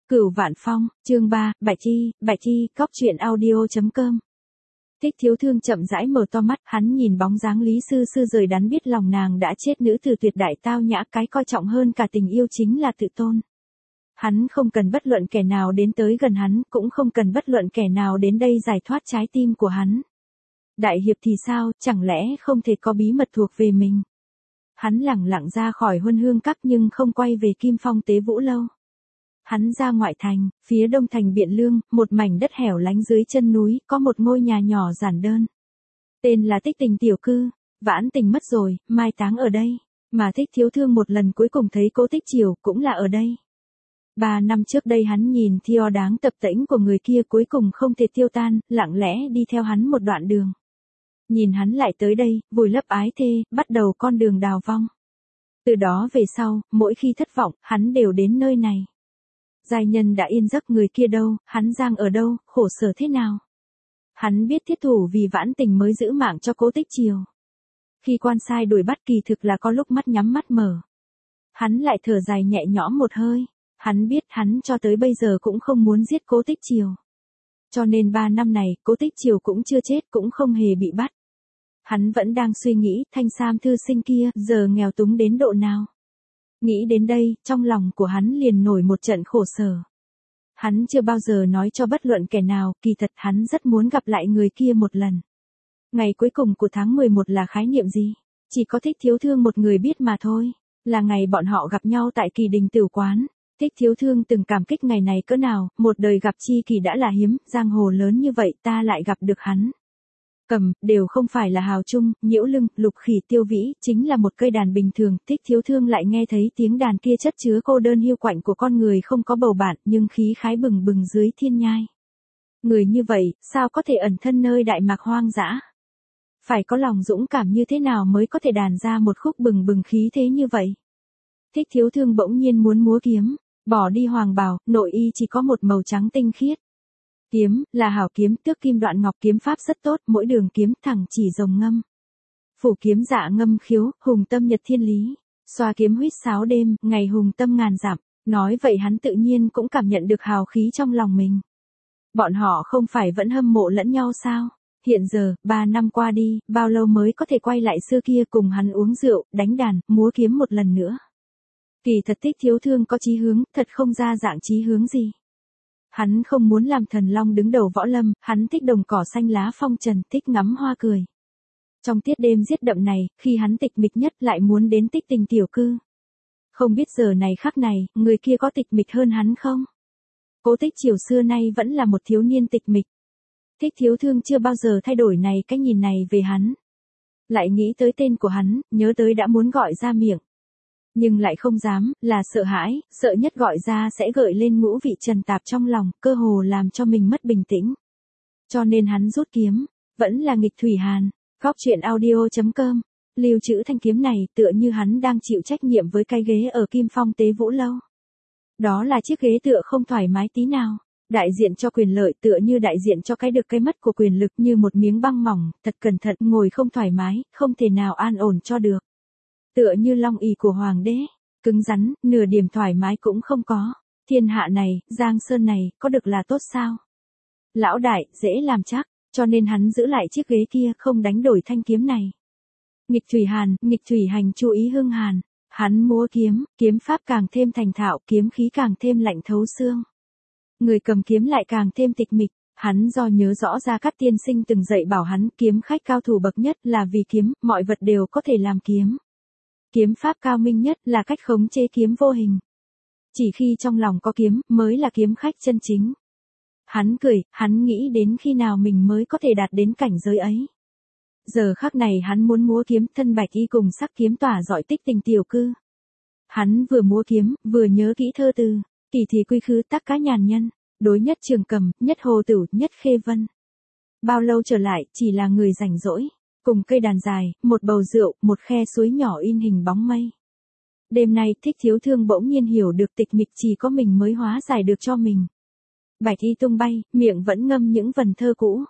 Cửu Vạn Phong, chương 3, Bạch Chi, cóc truyện audio.com. Thích Thiếu Thương chậm rãi mở to mắt, hắn nhìn bóng dáng Lý Sư Sư rời đắn biết lòng nàng đã chết, nữ tử tuyệt đại tao nhã, cái coi trọng hơn cả tình yêu chính là tự tôn. Hắn không cần bất luận kẻ nào đến tới gần hắn, cũng không cần bất luận kẻ nào đến đây giải thoát trái tim của hắn. Đại hiệp thì sao, chẳng lẽ không thể có bí mật thuộc về mình? Hắn lẳng lặng ra khỏi Huân Hương Các nhưng không quay về Kim Phong Tế Vũ Lâu. Hắn ra ngoại thành, phía đông thành Biện Lương, một mảnh đất hẻo lánh dưới chân núi, có một ngôi nhà nhỏ giản đơn. Tên là Tích Tình tiểu cư, Vãn Tình mất rồi, mai táng ở đây, mà Thích Thiếu Thương một lần cuối cùng thấy Cố Tích Triều cũng là ở đây. 3 năm trước đây hắn nhìn Thio đáng tập tễnh của người kia cuối cùng không thể tiêu tan, lặng lẽ đi theo hắn một đoạn đường. Nhìn hắn lại tới đây, vùi lấp ái thê, bắt đầu con đường đào vong. Từ đó về sau, mỗi khi thất vọng, hắn đều đến nơi này. Giai nhân đã yên giấc, người kia đâu, hắn giang ở đâu, khổ sở thế nào? Hắn biết thiết thủ vì Vãn Tình mới giữ mạng cho Cố Tích Triều. Khi quan sai đuổi bắt kỳ thực là có lúc mắt nhắm mắt mở. Hắn lại thở dài nhẹ nhõm một hơi. Hắn biết hắn cho tới bây giờ cũng không muốn giết Cố Tích Triều. Cho nên 3 năm này, Cố Tích Triều cũng chưa chết, cũng không hề bị bắt. Hắn vẫn đang suy nghĩ, Thanh Sam thư sinh kia, giờ nghèo túng đến độ nào. Nghĩ đến đây, trong lòng của hắn liền nổi một trận khổ sở. Hắn chưa bao giờ nói cho bất luận kẻ nào, kỳ thật hắn rất muốn gặp lại người kia một lần. Ngày cuối cùng của tháng 11 là khái niệm gì? Chỉ có Thích Thiếu Thương một người biết mà thôi. Là ngày bọn họ gặp nhau tại Kỳ Đình Tửu Quán. Thích Thiếu Thương từng cảm kích ngày này cỡ nào, một đời gặp chi kỳ đã là hiếm, giang hồ lớn như vậy ta lại gặp được hắn. Cầm, đều không phải là Hào Trung, Nhiễu Lưng, Lục Khỉ, Tiêu Vĩ, chính là một cây đàn bình thường. Thích Thiếu Thương lại nghe thấy tiếng đàn kia chất chứa cô đơn hiu quạnh của con người không có bầu bạn, nhưng khí khái bừng bừng dưới thiên nhai. Người như vậy, sao có thể ẩn thân nơi đại mạc hoang dã? Phải có lòng dũng cảm như thế nào mới có thể đàn ra một khúc bừng bừng khí thế như vậy? Thích Thiếu Thương bỗng nhiên muốn múa kiếm, bỏ đi hoàng bào, nội y chỉ có một màu trắng tinh khiết. Kiếm, là hảo kiếm, tước kim đoạn ngọc, kiếm pháp rất tốt, mỗi đường kiếm thẳng chỉ rồng ngâm. Phủ kiếm dạ ngâm khiếu, hùng tâm nhật thiên lý, xoa kiếm huýt sáo đêm, ngày hùng tâm ngàn dặm. Nói vậy hắn tự nhiên cũng cảm nhận được hào khí trong lòng mình. Bọn họ không phải vẫn hâm mộ lẫn nhau sao? Hiện giờ, 3 năm qua đi, bao lâu mới có thể quay lại xưa kia cùng hắn uống rượu, đánh đàn, múa kiếm một lần nữa? Kỳ thật Thích Thiếu Thương có chí hướng, thật không ra dạng chí hướng gì. Hắn không muốn làm thần long đứng đầu võ lâm, hắn thích đồng cỏ xanh lá phong trần, thích ngắm hoa cười. Trong tiết đêm giết đậm này, khi hắn tịch mịch nhất lại muốn đến Tích Tình tiểu cư. Không biết giờ này khắc này, người kia có tịch mịch hơn hắn không? Cố Tích Triều xưa nay vẫn là một thiếu niên tịch mịch. Thích Thiếu Thương chưa bao giờ thay đổi này cái nhìn này về hắn. Lại nghĩ tới tên của hắn, nhớ tới đã muốn gọi ra miệng. Nhưng lại không dám, là sợ hãi, sợ nhất gọi ra sẽ gợi lên ngũ vị trần tạp trong lòng, cơ hồ làm cho mình mất bình tĩnh. Cho nên hắn rút kiếm, vẫn là nghịch thủy hàn, góc truyện audio.com, lưu trữ thanh kiếm này tựa như hắn đang chịu trách nhiệm với cái ghế ở Kim Phong Tế Vũ Lâu. Đó là chiếc ghế tựa không thoải mái tí nào, đại diện cho quyền lợi tựa như đại diện cho cái được cái mất của quyền lực như một miếng băng mỏng, thật cẩn thận ngồi không thoải mái, không thể nào an ổn cho được. Tựa như long ỷ của hoàng đế, cứng rắn, nửa điểm thoải mái cũng không có. Thiên hạ này, Giang Sơn này, có được là tốt sao? Lão đại, dễ làm chắc, cho nên hắn giữ lại chiếc ghế kia, không đánh đổi thanh kiếm này. Nghịch thủy hàn, nghịch thủy hành, chú ý hưng hàn. Hắn múa kiếm, kiếm pháp càng thêm thành thạo, kiếm khí càng thêm lạnh thấu xương. Người cầm kiếm lại càng thêm tịch mịch. Hắn do nhớ rõ Gia Cát tiên sinh từng dạy bảo hắn, kiếm khách cao thủ bậc nhất là vì kiếm, mọi vật đều có thể làm kiếm. Kiếm pháp cao minh nhất là cách khống chế kiếm vô hình. Chỉ khi trong lòng có kiếm, mới là kiếm khách chân chính. Hắn cười, hắn nghĩ đến khi nào mình mới có thể đạt đến cảnh giới ấy. Giờ khắc này hắn muốn múa kiếm, thân bạch y cùng sắc kiếm tỏa rọi Tích Tình tiểu cư. Hắn vừa múa kiếm, vừa nhớ kỹ thơ từ, kỳ thì quy khứ tác cá nhàn nhân, đối nhất Trường Cầm, nhất Hồ Tửu, nhất Khê Vân. Bao lâu trở lại, chỉ là người rảnh rỗi. Cùng cây đàn dài, một bầu rượu, một khe suối nhỏ in hình bóng mây. Đêm nay Thích Thiếu Thương bỗng nhiên hiểu được tịch mịch chỉ có mình mới hóa giải được cho mình. Bạch y tung bay, miệng vẫn ngâm những vần thơ cũ.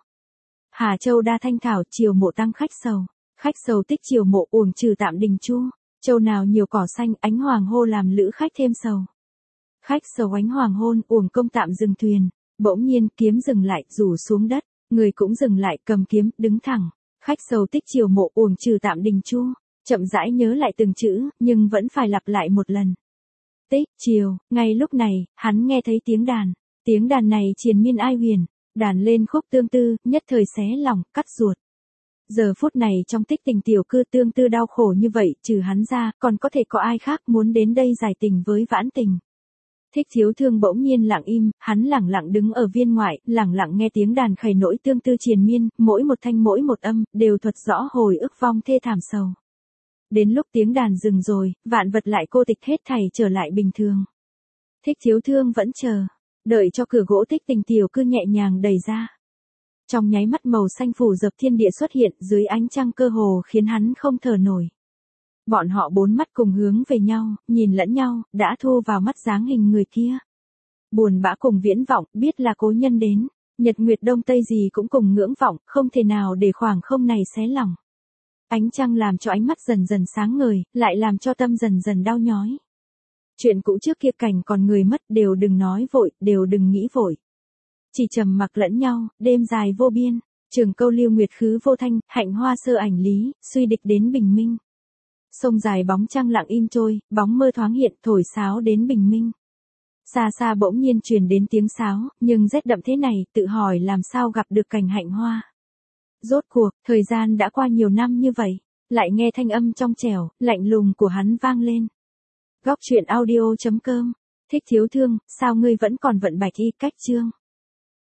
Hà Châu đa thanh thảo, chiều mộ tăng khách sầu tích chiều mộ uổng trừ tạm đình chu. Châu nào nhiều cỏ xanh, ánh hoàng hô làm lữ khách thêm sầu. Khách sầu ánh hoàng hôn, uổng công tạm dừng thuyền. Bỗng nhiên kiếm dừng lại, rủ xuống đất. Người cũng dừng lại, cầm kiếm, đứng thẳng. Khách sầu tích chiều mộ, uổng trừ tạm đình chu. Chậm rãi nhớ lại từng chữ, nhưng vẫn phải lặp lại một lần. Tích chiều, ngay lúc này, hắn nghe thấy tiếng đàn. Tiếng đàn này triền miên ai huyền. Đàn lên khúc tương tư, nhất thời xé lòng, cắt ruột. Giờ phút này trong tích tình tiểu cư tương tư đau khổ như vậy, trừ hắn ra, còn có thể có ai khác muốn đến đây giải tình với Vãn Tình. Thích Thiếu Thương bỗng nhiên lặng im, hắn lẳng lặng đứng ở viên ngoại, lẳng lặng nghe tiếng đàn khẩy nỗi tương tư triền miên, mỗi một thanh mỗi một âm, đều thuật rõ hồi ức vong thê thảm sầu. Đến lúc tiếng đàn dừng rồi, vạn vật lại cô tịch hết thảy trở lại bình thường. Thích Thiếu Thương vẫn chờ, đợi cho cửa gỗ tích tình tiểu cư nhẹ nhàng đẩy ra. Trong nháy mắt màu xanh phủ dập thiên địa xuất hiện dưới ánh trăng cơ hồ khiến hắn không thở nổi. Bọn họ bốn mắt cùng hướng về nhau, nhìn lẫn nhau, đã thu vào mắt dáng hình người kia. Buồn bã cùng viễn vọng, biết là cố nhân đến, nhật nguyệt đông tây gì cũng cùng ngưỡng vọng, không thể nào để khoảng không này xé lòng. Ánh trăng làm cho ánh mắt dần dần sáng ngời, lại làm cho tâm dần dần đau nhói. Chuyện cũ trước kia cảnh còn người mất, đều đừng nói vội, đều đừng nghĩ vội. Chỉ trầm mặc lẫn nhau, đêm dài vô biên, trường câu lưu nguyệt khứ vô thanh, hạnh hoa sơ ảnh lý, suy địch đến bình minh. Sông dài bóng trăng lặng im trôi, bóng mơ thoáng hiện, thổi sáo đến bình minh. Xa xa bỗng nhiên truyền đến tiếng sáo, nhưng rét đậm thế này, tự hỏi làm sao gặp được cảnh hạnh hoa. Rốt cuộc, thời gian đã qua nhiều năm như vậy, lại nghe thanh âm trong trẻo, lạnh lùng của hắn vang lên. Góc truyện audio.com. Thích Thiếu Thương, sao ngươi vẫn còn vận bạch y cách chương?